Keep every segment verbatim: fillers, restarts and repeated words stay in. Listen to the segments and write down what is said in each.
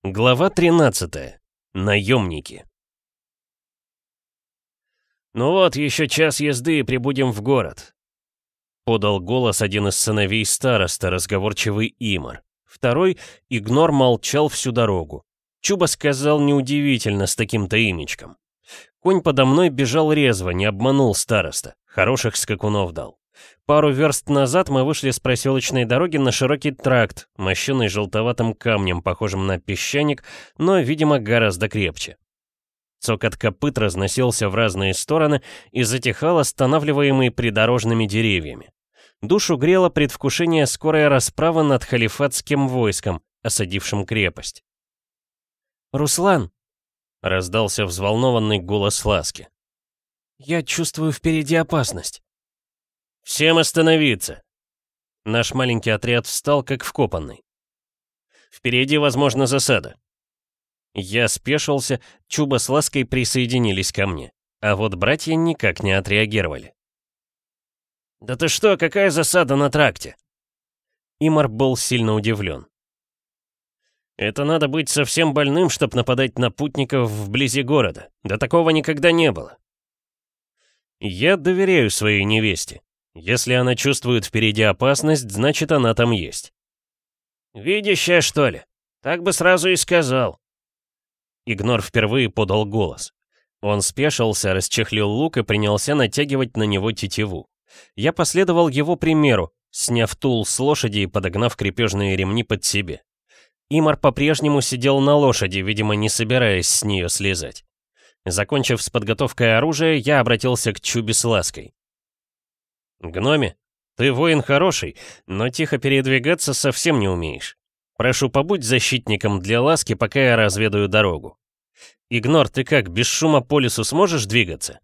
Глава тринадцатая. Наемники. «Ну вот, еще час езды и прибудем в город», — подал голос один из сыновей староста, разговорчивый Имар. Второй, Игнор, молчал всю дорогу. Чуба сказал неудивительно с таким-то имечком. Конь подо мной бежал резво, не обманул староста, хороших скакунов дал. Пару верст назад мы вышли с проселочной дороги на широкий тракт, мощенный желтоватым камнем, похожим на песчаник, но, видимо, гораздо крепче. Цокот копыт разносился в разные стороны и затихал, останавливаемый придорожными деревьями. Душу грело предвкушение скорой расправы над халифатским войском, осадившим крепость. «Руслан!» — раздался взволнованный голос Ласки. «Я чувствую впереди опасность». «Всем остановиться!» Наш маленький отряд встал как вкопанный. «Впереди, возможно, засада». Я спешился, Чуба с Лаской присоединились ко мне, а вот братья никак не отреагировали. «Да ты что, какая засада на тракте?» Имар был сильно удивлен. «Это надо быть совсем больным, чтобы нападать на путников вблизи города. Да такого никогда не было». Я доверяю своей невесте. Если она чувствует впереди опасность, значит, она там есть. «Видящая, что ли? Так бы сразу и сказал». Игнор впервые подал голос. Он спешился, расчехлил лук и принялся натягивать на него тетиву. Я последовал его примеру, сняв тул с лошади и подогнав крепежные ремни под себе. Имар по-прежнему сидел на лошади, видимо, не собираясь с нее слезать. Закончив с подготовкой оружия, я обратился к Чубе с Лаской. «Гноме, ты воин хороший, но тихо передвигаться совсем не умеешь. Прошу, побудь защитником для Ласки, пока я разведаю дорогу. Игнор, ты как, без шума по лесу сможешь двигаться?»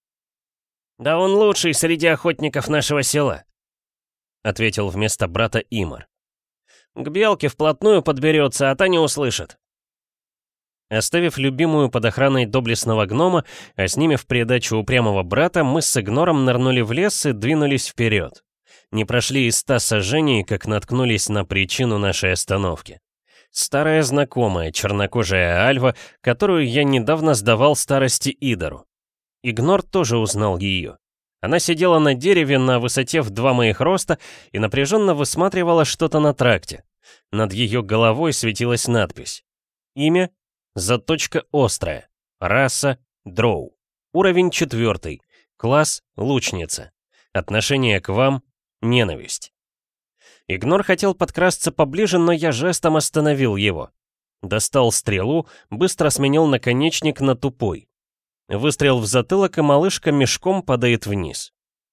«Да он лучший среди охотников нашего села», — ответил вместо брата Имар. «К белке вплотную подберется, а та не услышит». Оставив любимую под охраной доблестного гнома, а с ними в придачу упрямого брата, мы с Игнором нырнули в лес и двинулись вперед. Не прошли и ста сажений, как наткнулись на причину нашей остановки. Старая знакомая, чернокожая Альва, которую я недавно сдавал старости Идору. Игнор тоже узнал ее. Она сидела на дереве на высоте в два моих роста и напряженно высматривала что-то на тракте. Над ее головой светилась надпись. Имя — заточка острая. Раса — дроу. Уровень четвертый. Класс — лучница. Отношение к вам — ненависть. Игнор хотел подкрасться поближе, но я жестом остановил его. Достал стрелу, быстро сменил наконечник на тупой. Выстрел в затылок, и малышка мешком падает вниз.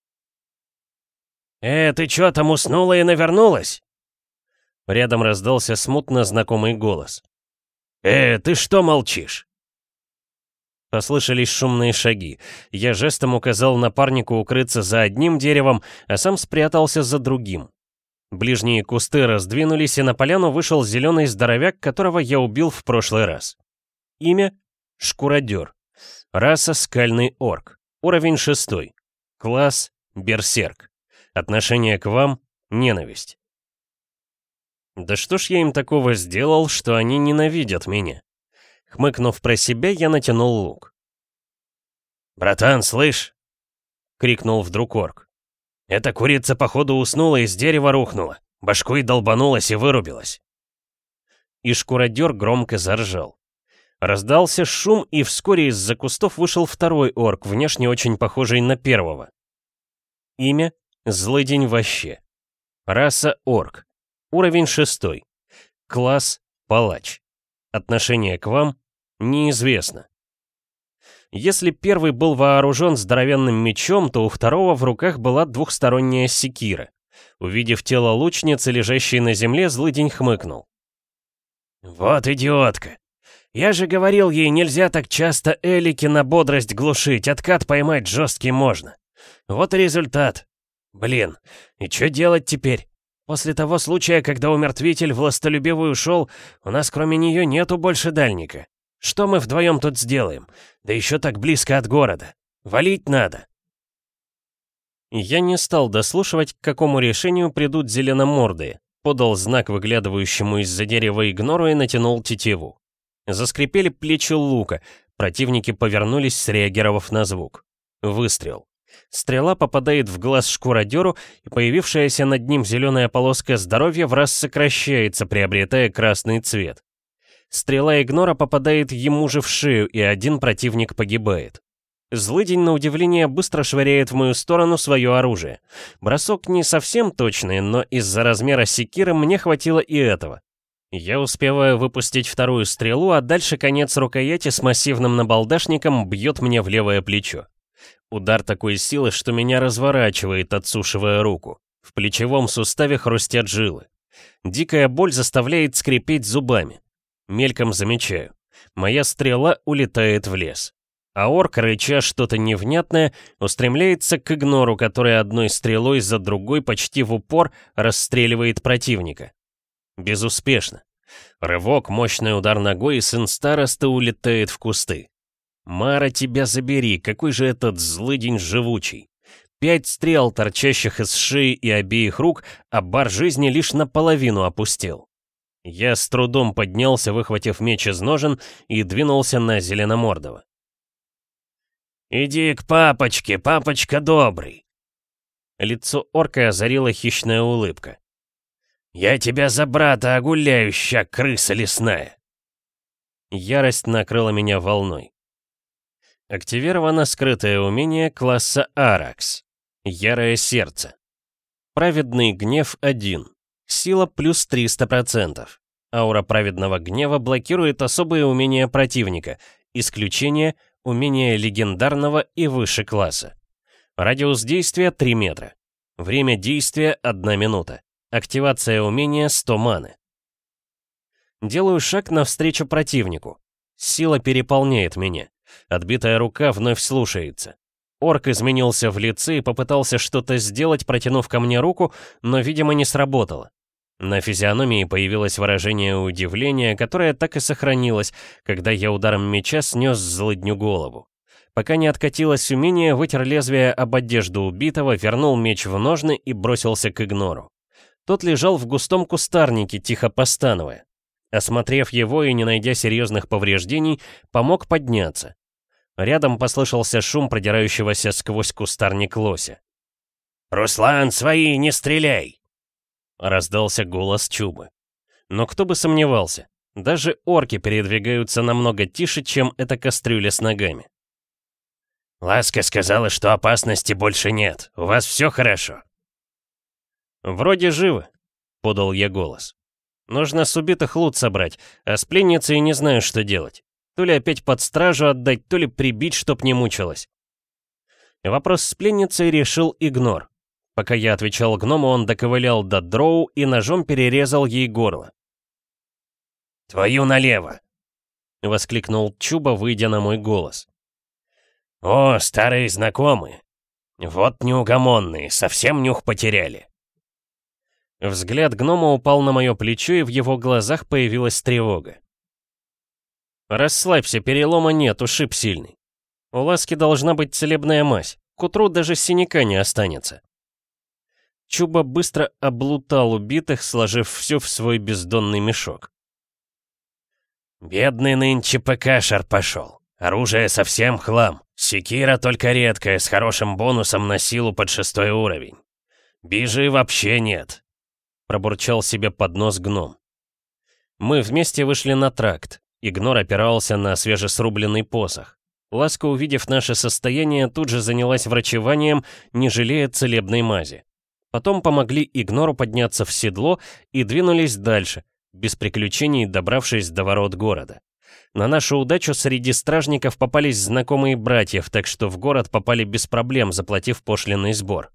«Э, ты чё там уснула и навернулась?» Рядом раздался смутно знакомый голос. «Э, ты что молчишь?» Послышались шумные шаги. Я жестом указал напарнику укрыться за одним деревом, а сам спрятался за другим. Ближние кусты раздвинулись, и на поляну вышел зеленый здоровяк, которого я убил в прошлый раз. Имя — Шкуродер. Раса — скальный орк. Уровень шестой. Класс — берсерк. Отношение к вам — ненависть. Да что ж я им такого сделал, что они ненавидят меня? Хмыкнув про себя, я натянул лук. «Братан, слышь!» — крикнул вдруг орк. «Эта курица, походу, уснула и с дерева рухнула. Башкой долбанулась и вырубилась». И шкуродер громко заржал. Раздался шум, и вскоре из-за кустов вышел второй орк, внешне очень похожий на первого. Имя — Злыдень Вообще. Раса — орк. Уровень шестой. Класс — палач. Отношение к вам — неизвестно. Если первый был вооружен здоровенным мечом, то у второго в руках была двухсторонняя секира. Увидев тело лучницы, лежащей на земле, злыдень хмыкнул. «Вот идиотка! Я же говорил ей, нельзя так часто элики на бодрость глушить, откат поймать жесткий можно. Вот и результат. Блин, и что делать теперь? После того случая, когда умертвитель властолюбивый ушел, у нас кроме нее нету больше дальника. Что мы вдвоем тут сделаем? Да еще так близко от города. Валить надо». Я не стал дослушивать, к какому решению придут зеленомордые. Подал знак выглядывающему из-за дерева Игнору и натянул тетиву. Заскрипели плечи лука, противники повернулись, среагировав на звук. Выстрел. Стрела попадает в глаз шкуродеру, и появившаяся над ним зеленая полоска здоровья враз сокращается, приобретая красный цвет. Стрела игнора попадает ему же в шею, и один противник погибает. Злыдень, на удивление, быстро швыряет в мою сторону свое оружие. Бросок не совсем точный, но из-за размера секиры мне хватило и этого. Я успеваю выпустить вторую стрелу, а дальше конец рукояти с массивным набалдашником бьет мне в левое плечо. Удар такой силы, что меня разворачивает, отсушивая руку. В плечевом суставе хрустят жилы. Дикая боль заставляет скрипеть зубами. Мельком замечаю. Моя стрела улетает в лес. А орк, рыча что-то невнятное, устремляется к игнору, который одной стрелой за другой почти в упор расстреливает противника. Безуспешно. Рывок, мощный удар ногой, и сын староста улетает в кусты. Мара, тебя забери, какой же этот злыдень живучий. Пять стрел, торчащих из шеи и обеих рук, а бар жизни лишь наполовину опустил. Я с трудом поднялся, выхватив меч из ножен, и двинулся на Зеленомордого. «Иди к папочке, папочка добрый!» Лицо орка озарила хищная улыбка. «Я тебя за брата огуляю, ща крыса лесная!» Ярость накрыла меня волной. Активировано скрытое умение класса Аракс. Ярое сердце. Праведный гнев один. Сила плюс триста процентов. Аура праведного гнева блокирует особые умения противника. Исключение — умение легендарного и выше класса. Радиус действия три метра. Время действия одна минута. Активация умения сто маны. Делаю шаг навстречу противнику. Сила переполняет меня. Отбитая рука вновь слушается. Орк изменился в лице и попытался что-то сделать, протянув ко мне руку, но, видимо, не сработало. На физиономии появилось выражение удивления, которое так и сохранилось, когда я ударом меча снес злыдню голову. Пока не откатилось умение, вытер лезвие об одежду убитого, вернул меч в ножны и бросился к игнору. Тот лежал в густом кустарнике, тихо постановая. Осмотрев его и не найдя серьезных повреждений, помог подняться. Рядом послышался шум продирающегося сквозь кустарник лося. «Руслан, свои, не стреляй!» Раздался голос Чубы. Но кто бы сомневался, даже орки передвигаются намного тише, чем эта кастрюля с ногами. «Ласка сказала, что опасности больше нет. У вас все хорошо?» «Вроде живы», — подал я голос. «Нужно с убитых лут собрать, а с пленницей не знаю, что делать. То ли опять под стражу отдать, то ли прибить, чтоб не мучилась». Вопрос с пленницей решил игнор. Пока я отвечал гному, он доковылял до дроу и ножом перерезал ей горло. «Твою налево!» — воскликнул Чуба, выйдя на мой голос. «О, старые знакомые! Вот неугомонные, совсем нюх потеряли!» Взгляд гнома упал на мое плечо, и в его глазах появилась тревога. «Расслабься, перелома нет, ушиб сильный. У Ласки должна быть целебная мазь, к утру даже синяка не останется». Чуба быстро облутал убитых, сложив все в свой бездонный мешок. «Бедный нынче ПКшер пошел. Оружие совсем хлам. Секира только редкая, с хорошим бонусом на силу под шестой уровень. Бижи вообще нет», — пробурчал себе под нос гном. Мы вместе вышли на тракт. Игнор опирался на свежесрубленный посох. Ласка, увидев наше состояние, тут же занялась врачеванием, не жалея целебной мази. Потом помогли Игнору подняться в седло и двинулись дальше, без приключений добравшись до ворот города. На нашу удачу среди стражников попались знакомые братьев, так что в город попали без проблем, заплатив пошлинный сбор.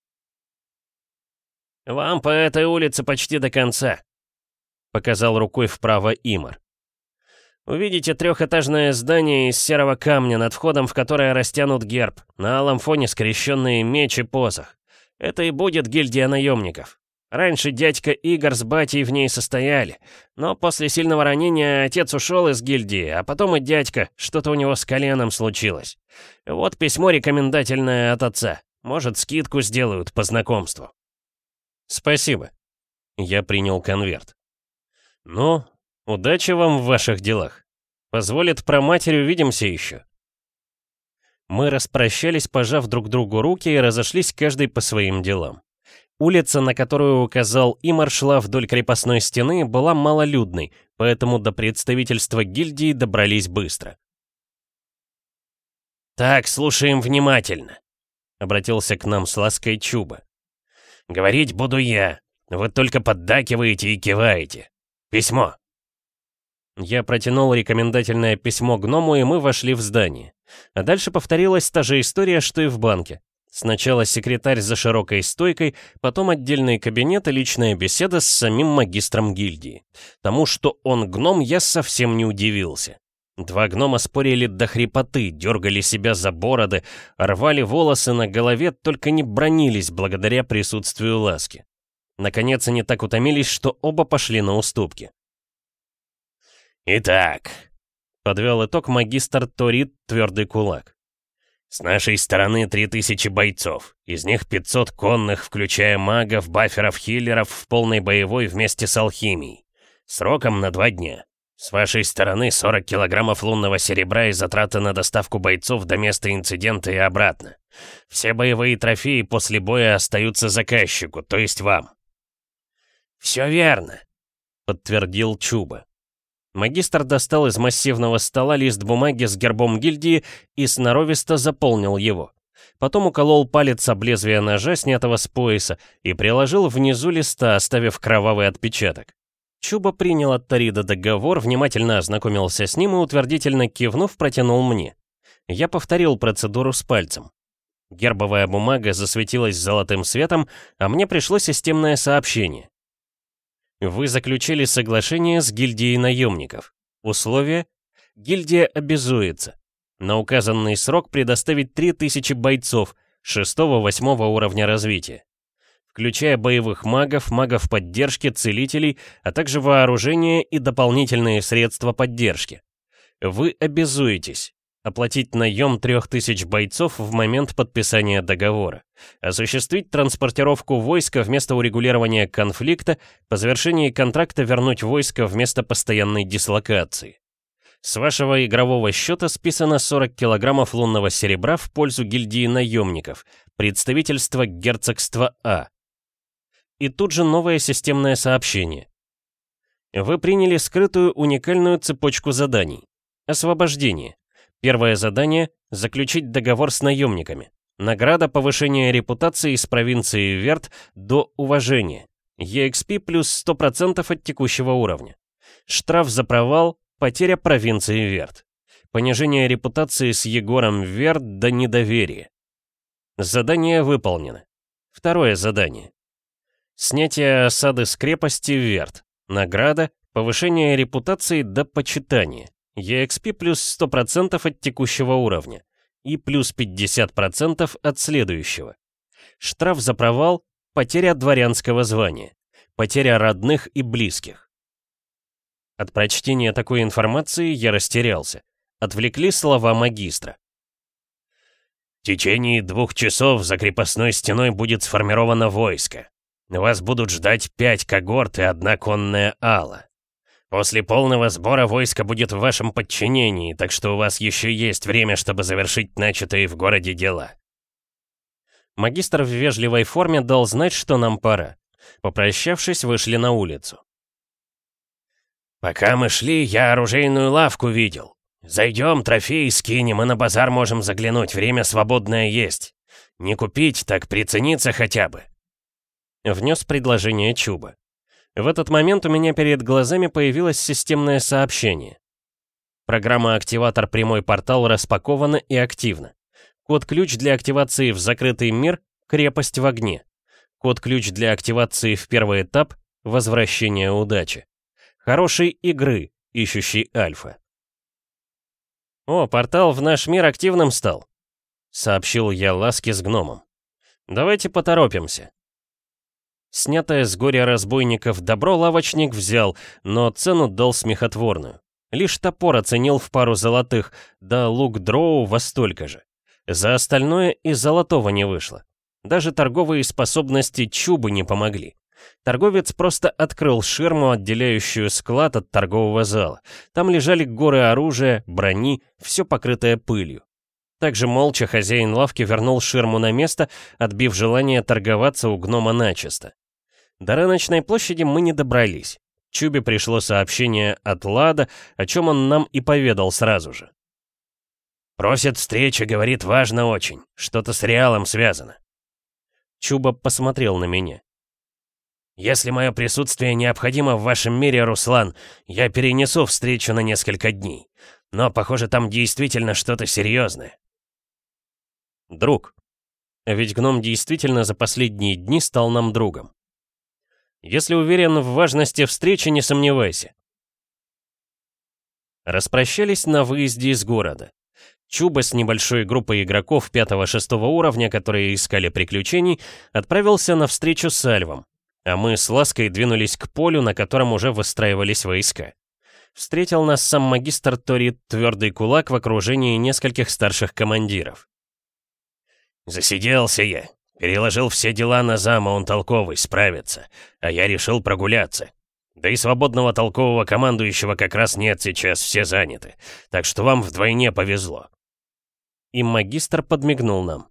«Вам по этой улице почти до конца», — показал рукой вправо Имар. «Увидите трехэтажное здание из серого камня, над входом в которое растянут герб, на алом фоне скрещенные меч и посох. Это и будет гильдия наемников. Раньше дядька Игорь с батей в ней состояли, но после сильного ранения отец ушел из гильдии, а потом и дядька, что-то у него с коленом случилось. Вот письмо рекомендательное от отца. Может, скидку сделают по знакомству». «Спасибо». Я принял конверт. «Ну, удачи вам в ваших делах. Позволит проматерь, увидимся еще». Мы распрощались, пожав друг другу руки, и разошлись каждый по своим делам. Улица, на которую указал Имар, шла вдоль крепостной стены, была малолюдной, поэтому до представительства гильдии добрались быстро. «Так, слушаем внимательно», — обратился к нам с лаской Чуба. «Говорить буду я, вы только поддакиваете и киваете. Письмо». Я протянул рекомендательное письмо гному, и мы вошли в здание. А дальше повторилась та же история, что и в банке. Сначала секретарь за широкой стойкой, потом отдельный кабинет и личная беседа с самим магистром гильдии. Тому, что он гном, я совсем не удивился. Два гнома спорили до хрипоты, дергали себя за бороды, рвали волосы на голове, только не бранились благодаря присутствию ласки. Наконец они так утомились, что оба пошли на уступки. «Итак», — подвел итог магистр Торит Твердый Кулак. «С нашей стороны три тысячи бойцов, из них пятьсот конных, включая магов, баферов, хиллеров в полной боевой вместе с алхимией. Сроком на два дня. С вашей стороны сорок килограммов лунного серебра и затраты на доставку бойцов до места инцидента и обратно. Все боевые трофеи после боя остаются заказчику, то есть вам». «Все верно», — подтвердил Чуба. Магистр достал из массивного стола лист бумаги с гербом гильдии и сноровисто заполнил его. Потом уколол палец об лезвие ножа, снятого с пояса, и приложил внизу листа, оставив кровавый отпечаток. Чуба принял от Торида договор, внимательно ознакомился с ним и, утвердительно кивнув, протянул мне. Я повторил процедуру с пальцем. Гербовая бумага засветилась золотым светом, а мне пришло системное сообщение. Вы заключили соглашение с гильдией наемников. Условие: гильдия обязуется на указанный срок предоставить три тысячи бойцов шестого-восьмого уровня развития, включая боевых магов, магов поддержки, целителей, а также вооружение и дополнительные средства поддержки. Вы обязуетесь оплатить наем трех тысяч бойцов в момент подписания договора, осуществить транспортировку войска вместо урегулирования конфликта, по завершении контракта вернуть войско вместо постоянной дислокации. С вашего игрового счета списано сорок килограммов лунного серебра в пользу гильдии наемников, представительства герцогства А. И тут же новое системное сообщение. Вы приняли скрытую уникальную цепочку заданий. Освобождение. Первое задание — заключить договор с наемниками. Награда — повышение репутации из провинции Верт до уважения. и экс пи плюс сто процентов от текущего уровня. Штраф за провал — потеря провинции Верт. Понижение репутации с Егором Верт до недоверия. Задание выполнено. Второе задание. Снятие осады с крепости Верт. Награда — повышение репутации до почитания. и экс пи плюс сто процентов от текущего уровня и плюс пятьдесят процентов от следующего. Штраф за провал — потеря дворянского звания, потеря родных и близких. От прочтения такой информации я растерялся. Отвлекли слова магистра. В течение двух часов за крепостной стеной будет сформировано войско. Вас будут ждать пять когорт и одна конная ала. После полного сбора войско будет в вашем подчинении, так что у вас еще есть время, чтобы завершить начатые в городе дела. Магистр в вежливой форме дал знать, что нам пора. Попрощавшись, вышли на улицу. «Пока мы шли, я оружейную лавку видел. Зайдем, трофеи скинем, и на базар можем заглянуть, время свободное есть. Не купить, так прицениться хотя бы», — внес предложение Чуба. В этот момент у меня перед глазами появилось системное сообщение. Программа «Активатор Прямой Портал» распакована и активна. Код-ключ для активации в закрытый мир — крепость в огне. Код-ключ для активации в первый этап — возвращение удачи. Хорошей игры, ищущий альфа. «О, портал в наш мир активным стал», — сообщил я Ласке с гномом. «Давайте поторопимся». Снятое с горя разбойников добро лавочник взял, но цену дал смехотворную. Лишь топор оценил в пару золотых, да лук дроу во столько же. За остальное и золотого не вышло. Даже торговые способности Чубы не помогли. Торговец просто открыл ширму, отделяющую склад от торгового зала. Там лежали горы оружия, брони, все покрытое пылью. Также молча хозяин лавки вернул ширму на место, отбив желание торговаться у гнома начисто. До рыночной площади мы не добрались. Чубе пришло сообщение от Лада, о чем он нам и поведал сразу же. «Просит встречи, говорит, важно очень. Что-то с Реалом связано». Чуба посмотрел на меня. «Если мое присутствие необходимо в вашем мире, Руслан, я перенесу встречу на несколько дней. Но, похоже, там действительно что-то серьезное». «Друг. А ведь гном действительно за последние дни стал нам другом. Если уверен в важности встречи, не сомневайся». Распрощались на выезде из города. Чуба с небольшой группой игроков пятого-шестого уровня, которые искали приключений, отправился на встречу с Альвом, а мы с Лаской двинулись к полю, на котором уже выстраивались войска. Встретил нас сам магистр Тори Твердый Кулак в окружении нескольких старших командиров. «Засиделся я. Переложил все дела на зама, он толковый, справится. А я решил прогуляться. Да и свободного толкового командующего как раз нет сейчас, все заняты. Так что вам вдвойне повезло». И магистр подмигнул нам.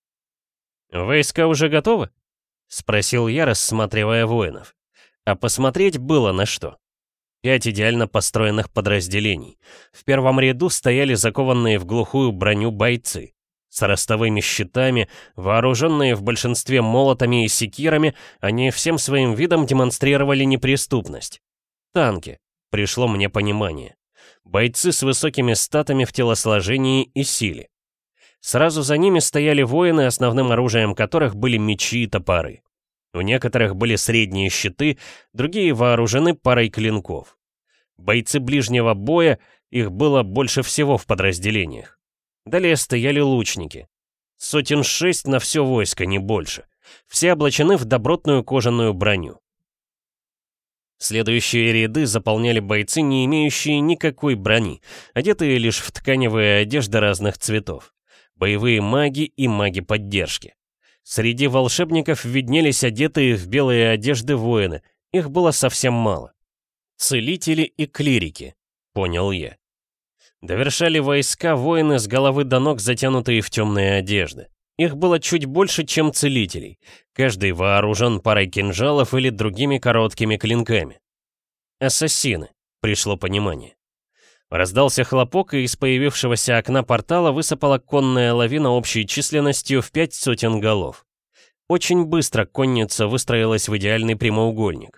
«Войска уже готовы?» — спросил я, рассматривая воинов. А посмотреть было на что. Пять идеально построенных подразделений. В первом ряду стояли закованные в глухую броню бойцы. С ростовыми щитами, вооруженные в большинстве молотами и секирами, они всем своим видом демонстрировали неприступность. Танки. Пришло мне понимание. Бойцы с высокими статами в телосложении и силе. Сразу за ними стояли воины, основным оружием которых были мечи и топоры. У некоторых были средние щиты, другие вооружены парой клинков. Бойцы ближнего боя, их было больше всего в подразделениях. Далее стояли лучники. Сотен шесть на все войско, не больше. Все облачены в добротную кожаную броню. Следующие ряды заполняли бойцы, не имеющие никакой брони, одетые лишь в тканевые одежды разных цветов. Боевые маги и маги поддержки. Среди волшебников виднелись одетые в белые одежды воины, их было совсем мало. Целители и клирики, понял я. Довершали войска воины с головы до ног, затянутые в темные одежды. Их было чуть больше, чем целителей. Каждый вооружен парой кинжалов или другими короткими клинками. Ассасины, пришло понимание. Раздался хлопок, и из появившегося окна портала высыпала конная лавина общей численностью в пять сотен голов. Очень быстро конница выстроилась в идеальный прямоугольник.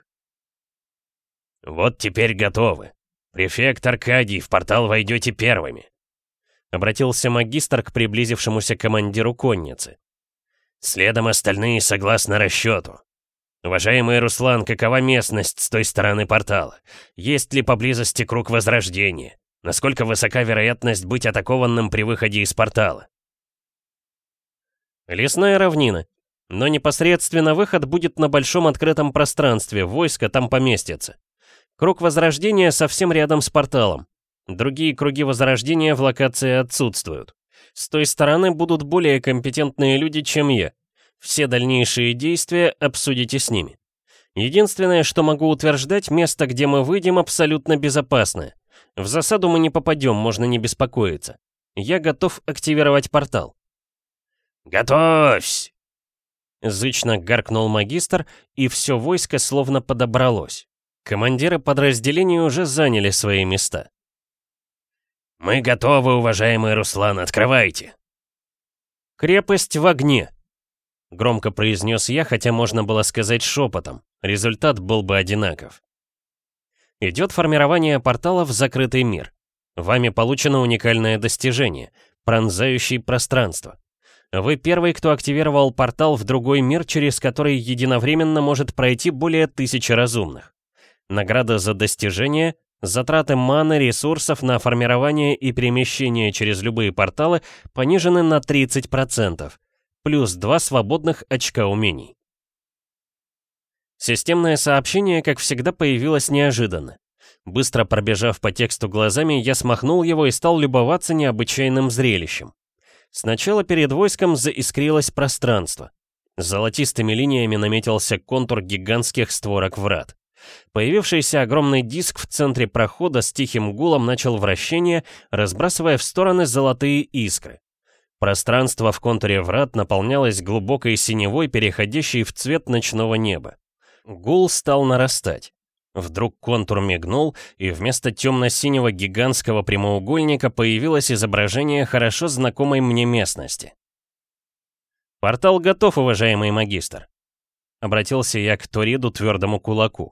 «Вот теперь готовы. Префект Аркадий, в портал войдете первыми», — обратился магистр к приблизившемуся командиру конницы. «Следом остальные согласно расчету. Уважаемый Руслан, какова местность с той стороны портала? Есть ли поблизости круг возрождения? Насколько высока вероятность быть атакованным при выходе из портала?» «Лесная равнина. Но непосредственно выход будет на большом открытом пространстве, войско там поместится. Круг возрождения совсем рядом с порталом. Другие круги возрождения в локации отсутствуют. С той стороны будут более компетентные люди, чем я. Все дальнейшие действия обсудите с ними. Единственное, что могу утверждать, место, где мы выйдем, абсолютно безопасное. В засаду мы не попадем, можно не беспокоиться. Я готов активировать портал». «Готовься!» Зычно гаркнул магистр, и все войско словно подобралось. Командиры подразделений уже заняли свои места. «Мы готовы, уважаемый Руслан, открывайте!» «Крепость в огне!» — громко произнес я, хотя можно было сказать шепотом. Результат был бы одинаков. Идет формирование портала в закрытый мир. Вами получено уникальное достижение — пронзающий пространство. Вы первый, кто активировал портал в другой мир, через который единовременно может пройти более тысячи разумных. Награда за достижение — затраты маны, ресурсов на формирование и перемещение через любые порталы понижены на тридцать процентов. Плюс два свободных очка умений. Системное сообщение, как всегда, появилось неожиданно. Быстро пробежав по тексту глазами, я смахнул его и стал любоваться необычайным зрелищем. Сначала перед войском заискрилось пространство. Золотистыми линиями наметился контур гигантских створок врат. Появившийся огромный диск в центре прохода с тихим гулом начал вращение, разбрасывая в стороны золотые искры. Пространство в контуре врат наполнялось глубокой синевой, переходящей в цвет ночного неба. Гул стал нарастать. Вдруг контур мигнул, и вместо темно-синего гигантского прямоугольника появилось изображение хорошо знакомой мне местности. «Портал готов, уважаемый магистр», — обратился я к Ториду твердому кулаку.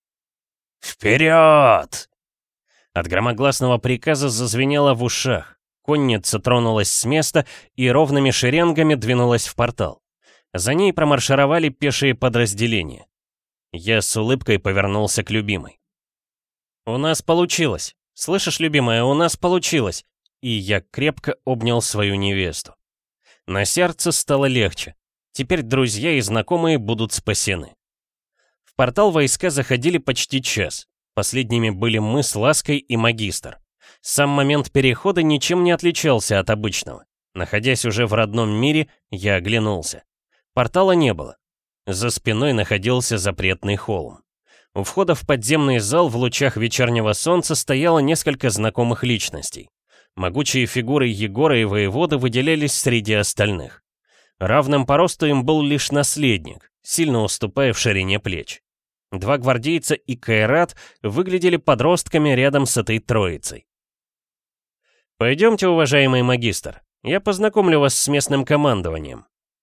«Вперед!» От громогласного приказа зазвенело в ушах. Конница тронулась с места и ровными шеренгами двинулась в портал. За ней промаршировали пешие подразделения. Я с улыбкой повернулся к любимой. «У нас получилось! Слышишь, любимая, у нас получилось!» И я крепко обнял свою невесту. На сердце стало легче. Теперь друзья и знакомые будут спасены. В портал войска заходили почти час. Последними были мы с Лаской и магистр. Сам момент перехода ничем не отличался от обычного. Находясь уже в родном мире, я оглянулся. Портала не было. За спиной находился запретный холм. У входа в подземный зал в лучах вечернего солнца стояло несколько знакомых личностей. Могучие фигуры Егора и воеводы выделялись среди остальных. Равным по росту им был лишь наследник, сильно уступая в ширине плеч. Два гвардейца и Кайрат выглядели подростками рядом с этой троицей. «Пойдемте, уважаемый магистр, я познакомлю вас с местным командованием».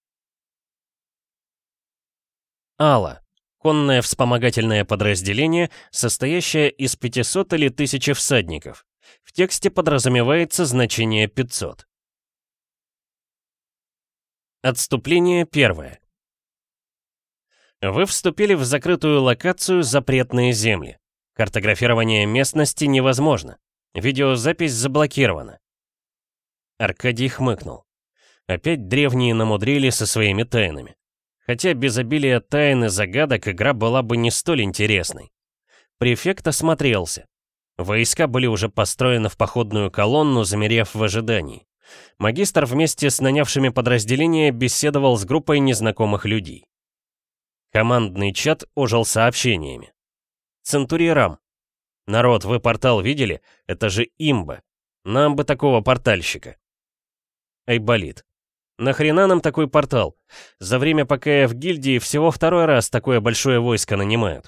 Ала. Конное вспомогательное подразделение, состоящее из пятисот или тысячи всадников. В тексте подразумевается значение пятьсот. Отступление первое. Вы вступили в закрытую локацию «Запретные земли». Картографирование местности невозможно. Видеозапись заблокирована. Аркадий хмыкнул. Опять древние намудрили со своими тайнами. Хотя без обилия тайн и загадок игра была бы не столь интересной. Префект осмотрелся. Войска были уже построены в походную колонну, замерев в ожидании. Магистр вместе с нанявшими подразделения беседовал с группой незнакомых людей. Командный чат ожил сообщениями. Центурирам. Народ, вы портал видели? Это же имба. Нам бы такого портальщика. Айболит. Нахрена нам такой портал? За время, пока я в гильдии, всего второй раз такое большое войско нанимают.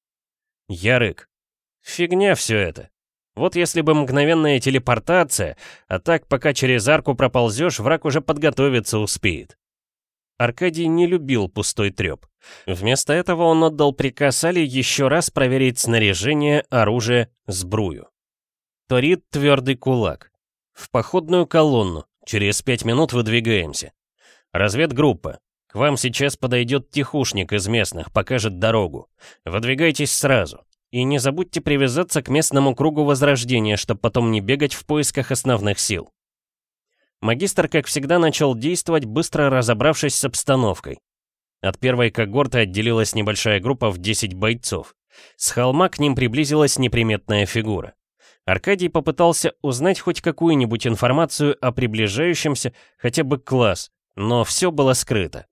Ярык. Фигня все это. Вот если бы мгновенная телепортация, а так, пока через арку проползешь, враг уже подготовиться успеет. Аркадий не любил пустой треп. Вместо этого он отдал приказ Али еще раз проверить снаряжение, оружие, сбрую. Торид твердый кулак. В походную колонну. Через пять минут выдвигаемся. Разведгруппа. К вам сейчас подойдет тихушник из местных, покажет дорогу. Выдвигайтесь сразу. И не забудьте привязаться к местному кругу возрождения, чтобы потом не бегать в поисках основных сил. Магистр, как всегда, начал действовать, быстро разобравшись с обстановкой. От первой когорты отделилась небольшая группа в десять бойцов. С холма к ним приблизилась неприметная фигура. Аркадий попытался узнать хоть какую-нибудь информацию о приближающемся, хотя бы класс, но все было скрыто.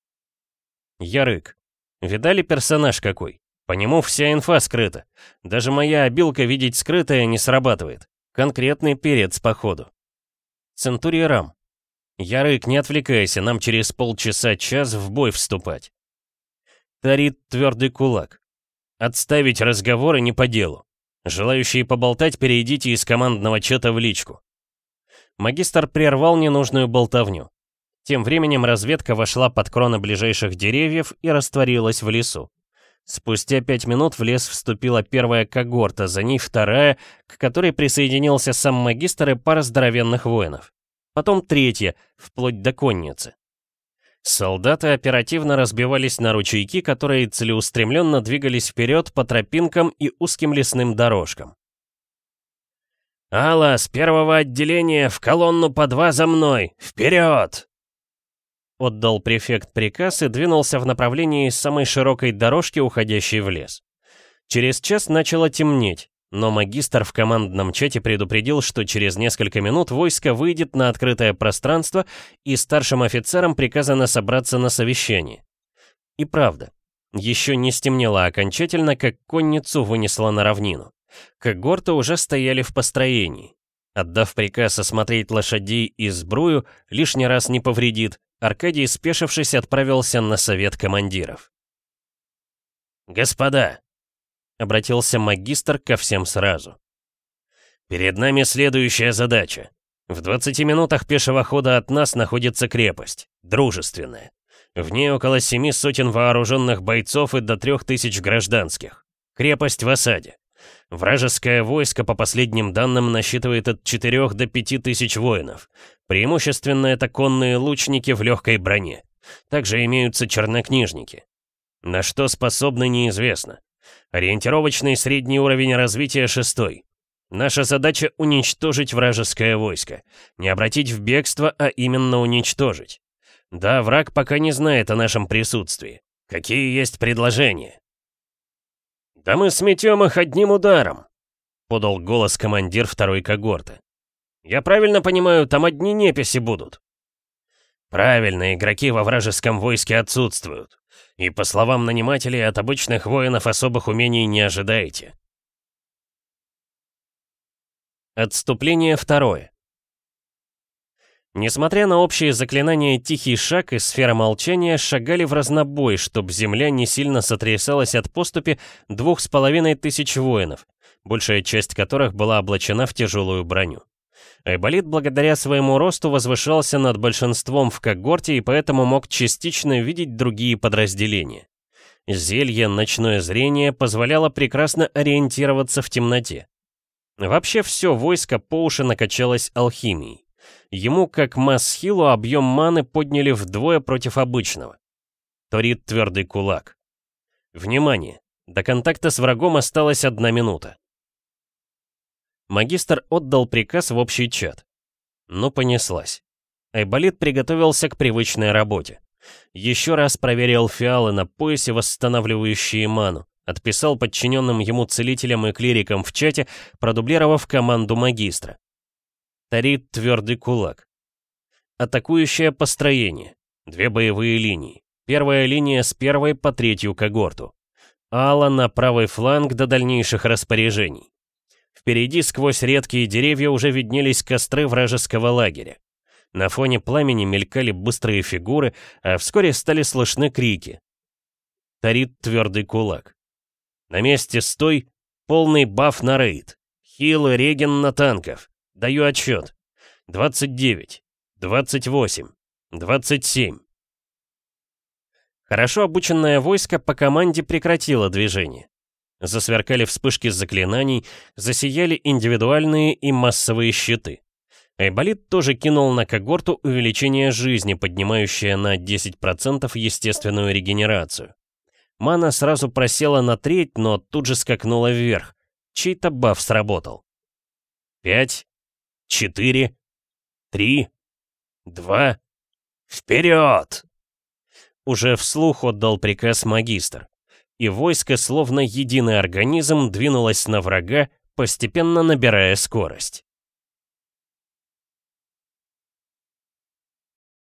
Ярык. Видали персонаж какой? По нему вся инфа скрыта. Даже моя обилка видеть скрытое не срабатывает. Конкретный перец, походу. Центурирам. Ярык, не отвлекайся, нам через полчаса-час в бой вступать. Торид твердый кулак. Отставить разговоры не по делу. Желающие поболтать, перейдите из командного чата в личку. Магистр прервал ненужную болтовню. Тем временем разведка вошла под кроны ближайших деревьев и растворилась в лесу. Спустя пять минут в лес вступила первая когорта, за ней вторая, к которой присоединился сам магистр и пара здоровенных воинов. Потом третья, вплоть до конницы. Солдаты оперативно разбивались на ручейки, которые целеустремленно двигались вперед по тропинкам и узким лесным дорожкам. «Алла, с первого отделения в колонну по два за мной! Вперед!» Отдал префект приказ и двинулся в направлении самой широкой дорожки, уходящей в лес. Через час начало темнеть, Но магистр в командном чате предупредил, что через несколько минут войско выйдет на открытое пространство, и старшим офицерам приказано собраться на совещание. И правда, еще не стемнело окончательно, как конницу вынесло на равнину. Когорты уже стояли в построении. Отдав приказ осмотреть лошадей и сбрую, лишний раз не повредит, Аркадий, спешившись, отправился на совет командиров. «Господа!» — обратился магистр ко всем сразу. «Перед нами следующая задача. В двадцати минутах пешего хода от нас находится крепость, дружественная. В ней около семи сотен вооруженных бойцов и до трех тысяч гражданских. Крепость в осаде. Вражеское войско, по последним данным, насчитывает от четырёх до пяти тысяч воинов. Преимущественно это конные лучники в легкой броне. Также имеются чернокнижники. На что способны, неизвестно. Ориентировочный средний уровень развития шестой. Наша задача — уничтожить вражеское войско. Не обратить в бегство, а именно уничтожить. Да, враг пока не знает о нашем присутствии. Какие есть предложения?» «Да мы сметем их одним ударом», — подал голос командир второй когорты. «Я правильно понимаю, там одни неписи будут?» «Правильно, игроки во вражеском войске отсутствуют. И, по словам нанимателей, от обычных воинов особых умений не ожидайте». Отступление второе. Несмотря на общие заклинания «Тихий шаг» и «Сфера молчания», шагали в разнобой, чтоб земля не сильно сотрясалась от поступи двух с половиной тысяч воинов, большая часть которых была облачена в тяжелую броню. Айболит благодаря своему росту возвышался над большинством в когорте и поэтому мог частично видеть другие подразделения. Зелье «Ночное зрение» позволяло прекрасно ориентироваться в темноте. Вообще все войско по уши накачалось алхимией. Ему, как Масхилу, объем маны подняли вдвое против обычного. Торит твердый кулак. Внимание! До контакта с врагом осталась одна минута. Магистр отдал приказ в общий чат. Ну, понеслась. Айболит приготовился к привычной работе. Еще раз проверил фиалы на поясе, восстанавливающие ману. Отписал подчиненным ему целителям и клирикам в чате, продублировав команду магистра. Торит твердый кулак. Атакующее построение. Две боевые линии. Первая линия с первой по третью когорту. Алла на правый фланг до дальнейших распоряжений. Впереди сквозь редкие деревья уже виднелись костры вражеского лагеря. На фоне пламени мелькали быстрые фигуры, а вскоре стали слышны крики. Торит твердый кулак. На месте стой, полный баф на рейд. Хил и реген на танков. Даю отсчет. двадцать девять, двадцать восемь, двадцать семь. Хорошо обученное войско по команде прекратило движение. Засверкали вспышки заклинаний, засияли индивидуальные и массовые щиты. Айболит тоже кинул на когорту увеличение жизни, поднимающее на десять процентов естественную регенерацию. Мана сразу просела на треть, но тут же скакнула вверх. Чей-то баф сработал. Пять. Четыре, три, два, вперед! Уже вслух отдал приказ магистр, и войско, словно единый организм, двинулось на врага, постепенно набирая скорость.